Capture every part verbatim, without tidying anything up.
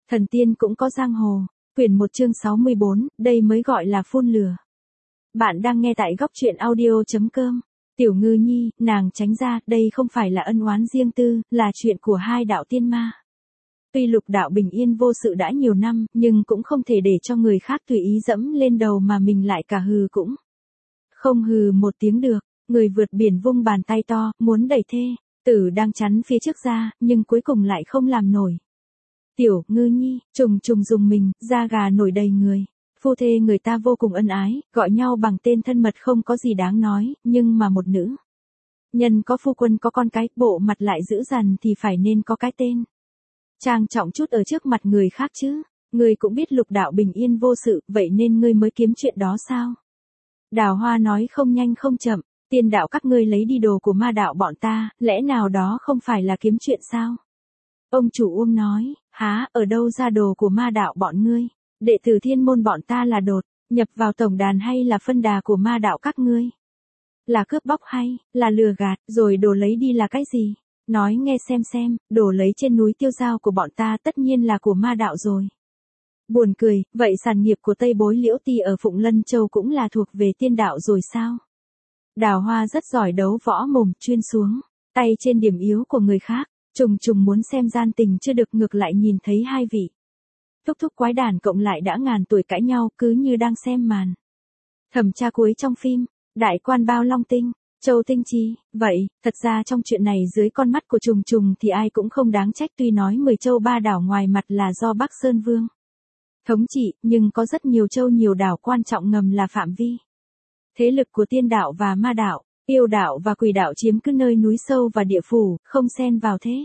Thần tiên cũng có giang hồ. Quyển một chương sáu mươi bốn, đây mới gọi là phun lửa. Bạn đang nghe tại góc truyện audio.com. Tiểu Ngư Nhi, nàng tránh ra, đây không phải là ân oán riêng tư, là chuyện của hai đạo tiên ma. Tuy lục đạo bình yên vô sự đã nhiều năm, nhưng cũng không thể để cho người khác tùy ý dẫm lên đầu mà mình lại cả hừ cũng. Không hừ một tiếng được, người vượt biển vung bàn tay to, muốn đẩy thê, tử đang chắn phía trước ra, nhưng cuối cùng lại không làm nổi. Tiểu Ngư Nhi, trùng trùng dùng mình, da gà nổi đầy người. Phu thê người ta vô cùng ân ái, gọi nhau bằng tên thân mật không có gì đáng nói, nhưng mà một nữ nhân có phu quân có con cái, bộ mặt lại dữ dằn thì phải nên có cái tên trang trọng chút ở trước mặt người khác chứ. Ngươi cũng biết lục đạo bình yên vô sự, vậy nên ngươi mới kiếm chuyện đó sao? Đào Hoa nói không nhanh không chậm, tiên đạo các ngươi lấy đi đồ của ma đạo bọn ta, lẽ nào đó không phải là kiếm chuyện sao? Ông chủ Uông nói, há, ở đâu ra đồ của ma đạo bọn ngươi? Đệ tử thiên môn bọn ta là đột, nhập vào tổng đàn hay là phân đà của ma đạo các ngươi? Là cướp bóc hay, là lừa gạt, rồi đồ lấy đi là cái gì? Nói nghe xem xem, đồ lấy trên núi Tiêu Giao của bọn ta tất nhiên là của ma đạo rồi. Buồn cười, vậy sản nghiệp của Tây Bối Liễu Ti ở Phụng Lân Châu cũng là thuộc về tiên đạo rồi sao? Đào Hoa rất giỏi đấu võ mồm, chuyên xuống tay trên điểm yếu của người khác. Trùng trùng muốn xem gian tình chưa được, ngược lại nhìn thấy hai vị thúc thúc quái đản cộng lại đã ngàn tuổi cãi nhau, cứ như đang xem màn thẩm tra cuối trong phim. Đại quan Bao Long Tinh, Châu Tinh Chi, vậy, thật ra trong chuyện này dưới con mắt của trùng trùng thì ai cũng không đáng trách, tuy nói mười châu ba đảo ngoài mặt là do Bắc Sơn Vương thống trị, nhưng có rất nhiều châu nhiều đảo quan trọng ngầm là phạm vi thế lực của tiên đạo và ma đạo. Yêu đạo và quỷ đạo chiếm cứ nơi núi sâu và địa phủ, không xen vào thế.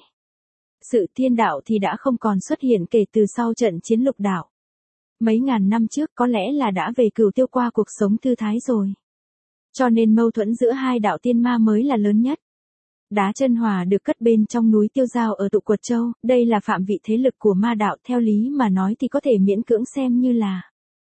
Sự thiên đạo thì đã không còn xuất hiện kể từ sau trận chiến lục đạo. Mấy ngàn năm trước có lẽ là đã về cửu tiêu qua cuộc sống thư thái rồi. Cho nên mâu thuẫn giữa hai đạo tiên ma mới là lớn nhất. Đá chân hòa được cất bên trong núi Tiêu Giao ở Tụ Quật Châu, đây là phạm vị thế lực của ma đạo, theo lý mà nói thì có thể miễn cưỡng xem như là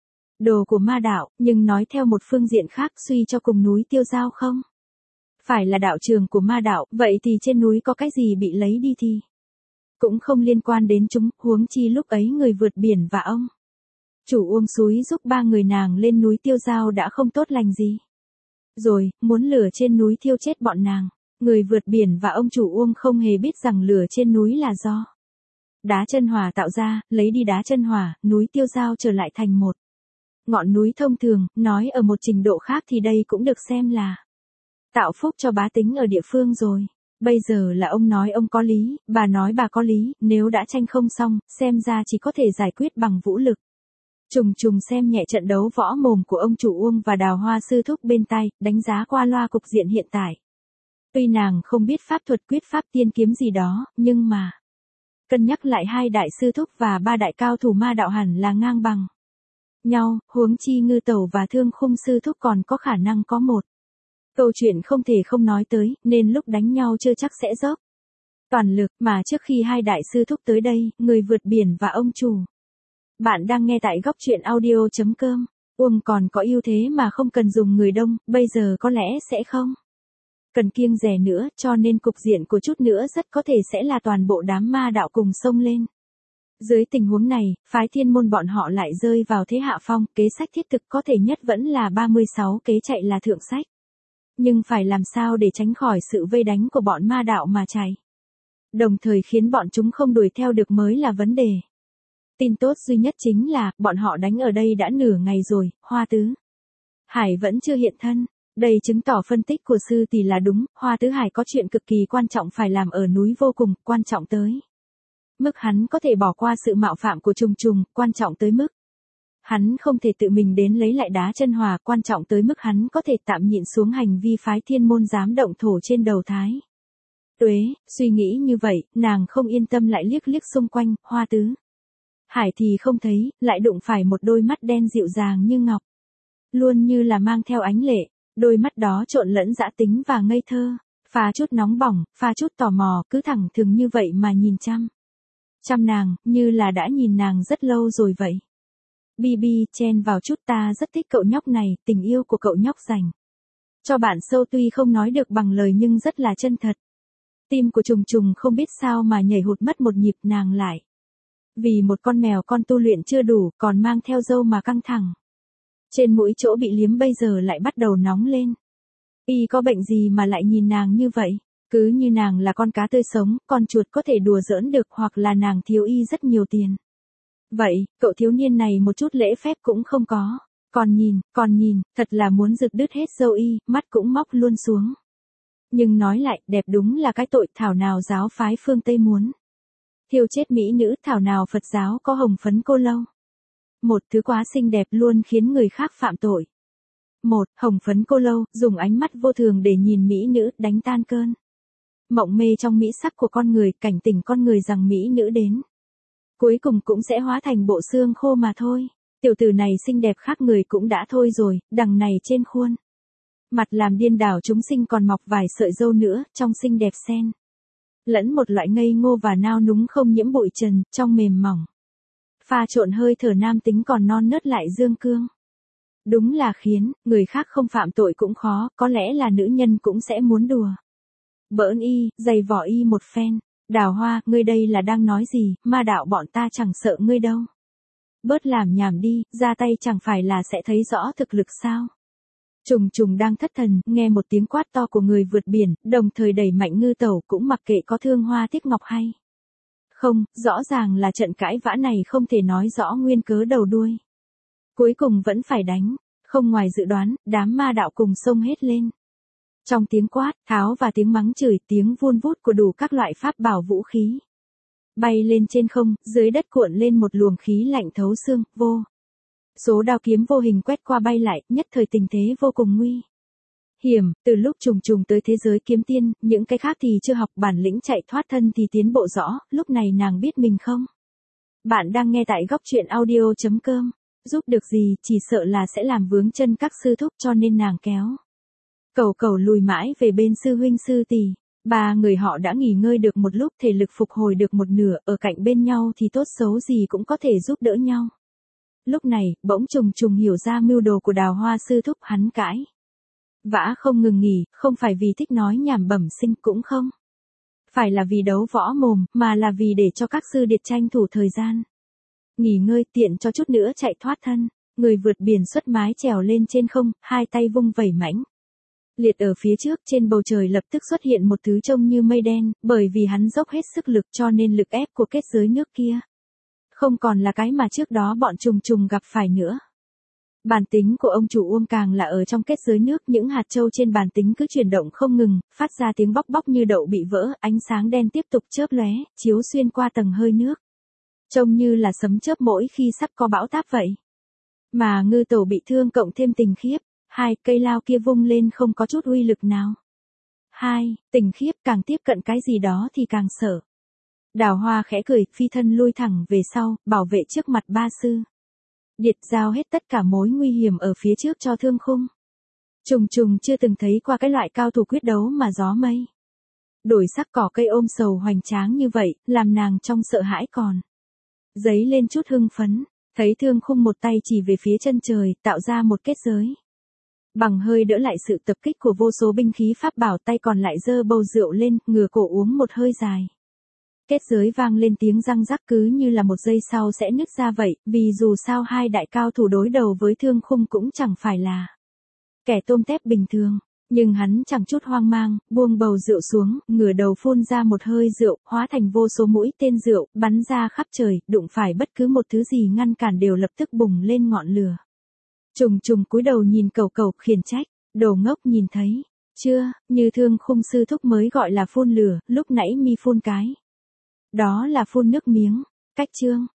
đồ của ma đạo, nhưng nói theo một phương diện khác suy cho cùng núi Tiêu Giao không phải là đạo trường của ma đạo, vậy thì trên núi có cái gì bị lấy đi thì cũng không liên quan đến chúng, huống chi lúc ấy người vượt biển và ông chủ Uông xúi giúp ba người nàng lên núi Tiêu Giao đã không tốt lành gì rồi, muốn lửa trên núi thiêu chết bọn nàng. Người vượt biển và ông chủ Uông không hề biết rằng lửa trên núi là do đá chân hòa tạo ra, lấy đi đá chân hòa, núi Tiêu Giao trở lại thành một ngọn núi thông thường, nói ở một trình độ khác thì đây cũng được xem là tạo phúc cho bá tính ở địa phương rồi. Bây giờ là ông nói ông có lý, bà nói bà có lý, nếu đã tranh không xong, xem ra chỉ có thể giải quyết bằng vũ lực. Trùng trùng xem nhẹ trận đấu võ mồm của ông chủ Uông và Đào Hoa sư thúc bên tay, đánh giá qua loa cục diện hiện tại. Tuy nàng không biết pháp thuật quyết pháp tiên kiếm gì đó, nhưng mà cân nhắc lại hai đại sư thúc và ba đại cao thủ ma đạo hẳn là ngang bằng nhau, huống chi Ngư Tẩu và Thương Khung sư thúc còn có khả năng có một câu chuyện không thể không nói tới, nên lúc đánh nhau chưa chắc sẽ dốc toàn lực, mà trước khi hai đại sư thúc tới đây, người vượt biển và ông chủ. Bạn đang nghe tại góc truyện audio.com. Uông còn có ưu thế mà không cần dùng người đông, bây giờ có lẽ sẽ không cần kiêng dè nữa, cho nên cục diện của chút nữa rất có thể sẽ là toàn bộ đám ma đạo cùng xông lên. Dưới tình huống này, phái thiên môn bọn họ lại rơi vào thế hạ phong, kế sách thiết thực có thể nhất vẫn là ba mươi sáu kế chạy là thượng sách. Nhưng phải làm sao để tránh khỏi sự vây đánh của bọn ma đạo mà chạy, đồng thời khiến bọn chúng không đuổi theo được mới là vấn đề. Tin tốt duy nhất chính là, bọn họ đánh ở đây đã nửa ngày rồi, Hoa Tứ Hải vẫn chưa hiện thân. Đây chứng tỏ phân tích của sư tỷ là đúng, Hoa Tứ Hải có chuyện cực kỳ quan trọng phải làm ở núi vô cùng, quan trọng tới mức hắn có thể bỏ qua sự mạo phạm của trùng trùng, quan trọng tới mức hắn không thể tự mình đến lấy lại đá chân hòa, quan trọng tới mức hắn có thể tạm nhịn xuống hành vi phái thiên môn dám động thổ trên đầu Thái Tuế. Suy nghĩ như vậy, nàng không yên tâm lại liếc liếc xung quanh, Hoa Tứ Hải thì không thấy, lại đụng phải một đôi mắt đen dịu dàng như ngọc, luôn như là mang theo ánh lệ, đôi mắt đó trộn lẫn dã tính và ngây thơ, pha chút nóng bỏng, pha chút tò mò, cứ thẳng thừng như vậy mà nhìn chăm chăm nàng, như là đã nhìn nàng rất lâu rồi vậy. Bi Bi chen vào chút, ta rất thích cậu nhóc này, tình yêu của cậu nhóc dành cho bạn sâu tuy không nói được bằng lời nhưng rất là chân thật. Tim của trùng trùng không biết sao mà nhảy hụt mất một nhịp, nàng lại Vì một con mèo con tu luyện chưa đủ, còn mang theo râu mà căng thẳng. Trên mũi chỗ bị liếm bây giờ lại bắt đầu nóng lên. Y có bệnh gì mà lại nhìn nàng như vậy? Cứ như nàng là con cá tươi sống, con chuột có thể đùa giỡn được, hoặc là nàng thiếu y rất nhiều tiền. Vậy, cậu thiếu niên này một chút lễ phép cũng không có. Còn nhìn, còn nhìn, thật là muốn rực đứt hết râu y, mắt cũng móc luôn xuống. Nhưng nói lại, đẹp đúng là cái tội, thảo nào giáo phái phương Tây muốn thiêu chết mỹ nữ, thảo nào Phật giáo có hồng phấn cô lâu. Một thứ quá xinh đẹp luôn khiến người khác phạm tội. Một, hồng phấn cô lâu, dùng ánh mắt vô thường để nhìn mỹ nữ, đánh tan cơn mộng mê trong mỹ sắc của con người, cảnh tỉnh con người rằng mỹ nữ đến cuối cùng cũng sẽ hóa thành bộ xương khô mà thôi. Tiểu tử này xinh đẹp khác người cũng đã thôi rồi, đằng này trên khuôn mặt làm điên đảo chúng sinh còn mọc vài sợi râu nữa, trong xinh đẹp xen lẫn một loại ngây ngô và nao núng không nhiễm bụi trần, trong mềm mỏng pha trộn hơi thở nam tính còn non nớt lại dương cương. Đúng là khiến người khác không phạm tội cũng khó, có lẽ là nữ nhân cũng sẽ muốn đùa bỡn y, giày vỏ y một phen. Đào Hoa, ngươi đây là đang nói gì, ma đạo bọn ta chẳng sợ ngươi đâu. Bớt làm nhảm đi, ra tay chẳng phải là sẽ thấy rõ thực lực sao. Trùng Trùng đang thất thần, nghe một tiếng quát to của người vượt biển, đồng thời đẩy mạnh ngư tẩu, cũng mặc kệ có thương hoa tiếc ngọc hay không, rõ ràng là trận cãi vã này không thể nói rõ nguyên cớ đầu đuôi. Cuối cùng vẫn phải đánh, không ngoài dự đoán, đám ma đạo cùng xông hết lên. Trong tiếng quát, tháo và tiếng mắng chửi, tiếng vun vút của đủ các loại pháp bảo vũ khí bay lên trên không, dưới đất cuộn lên một luồng khí lạnh thấu xương, vô số đao kiếm vô hình quét qua bay lại, nhất thời tình thế vô cùng nguy hiểm. Từ lúc Trùng Trùng tới thế giới kiếm tiên, những cái khác thì chưa học, bản lĩnh chạy thoát thân thì tiến bộ rõ, lúc này nàng biết mình không. Bạn đang nghe tại góc truyện audio chấm com. Giúp được gì, chỉ sợ là sẽ làm vướng chân các sư thúc, cho nên nàng kéo Cẩu Cẩu lùi mãi về bên sư huynh sư tỷ. Ba người họ đã nghỉ ngơi được một lúc, thể lực phục hồi được một nửa, ở cạnh bên nhau thì tốt xấu gì cũng có thể giúp đỡ nhau. Lúc này, bỗng Trùng Trùng hiểu ra mưu đồ của Đào Hoa sư thúc, hắn cãi vã không ngừng nghỉ, không phải vì thích nói nhảm bẩm sinh, cũng không phải là vì đấu võ mồm, mà là vì để cho các sư điệt tranh thủ thời gian nghỉ ngơi, tiện cho chút nữa chạy thoát thân. Người vượt biển xuất mái trèo lên trên không, hai tay vung vẩy mãnh liệt ở phía trước, trên bầu trời lập tức xuất hiện một thứ trông như mây đen, bởi vì hắn dốc hết sức lực cho nên lực ép của kết giới nước kia không còn là cái mà trước đó bọn Trùng Trùng gặp phải nữa. Bản tính của ông chủ Uông càng là ở trong kết giới nước, những hạt châu trên bản tính cứ chuyển động không ngừng, phát ra tiếng bóc bóc như đậu bị vỡ, ánh sáng đen tiếp tục chớp lóe, chiếu xuyên qua tầng hơi nước. Trông như là sấm chớp mỗi khi sắp có bão táp vậy. Mà ngư tẩu bị thương cộng thêm tình khiếp, hai cây lao kia vung lên không có chút uy lực nào. Hai, tình khiếp càng tiếp cận cái gì đó thì càng sợ. Đào Hoa khẽ cười, phi thân lui thẳng về sau, bảo vệ trước mặt ba sư điệt, giao hết tất cả mối nguy hiểm ở phía trước cho Thương Khung. Trùng Trùng chưa từng thấy qua cái loại cao thủ quyết đấu mà gió mây đổi sắc, cỏ cây ôm sầu hoành tráng như vậy, làm nàng trong sợ hãi còn dấy lên chút hưng phấn. Thấy Thương Khung một tay chỉ về phía chân trời, tạo ra một kết giới bằng hơi đỡ lại sự tập kích của vô số binh khí pháp bảo, tay còn lại giơ bầu rượu lên, ngửa cổ uống một hơi dài. Kết giới vang lên tiếng răng rắc, cứ như là một giây sau sẽ nứt ra vậy, vì dù sao hai đại cao thủ đối đầu với Thương Khung cũng chẳng phải là kẻ tôm tép bình thường. Nhưng hắn chẳng chút hoang mang, buông bầu rượu xuống, ngửa đầu phun ra một hơi rượu, hóa thành vô số mũi tên rượu, bắn ra khắp trời, đụng phải bất cứ một thứ gì ngăn cản đều lập tức bùng lên ngọn lửa. Trùng Trùng cúi đầu nhìn Cẩu Cẩu, khiển trách, đồ ngốc, nhìn thấy chưa, như Thương Khung sư thúc mới gọi là phun lửa, lúc nãy mi phun cái đó là phun nước miếng. Cách chương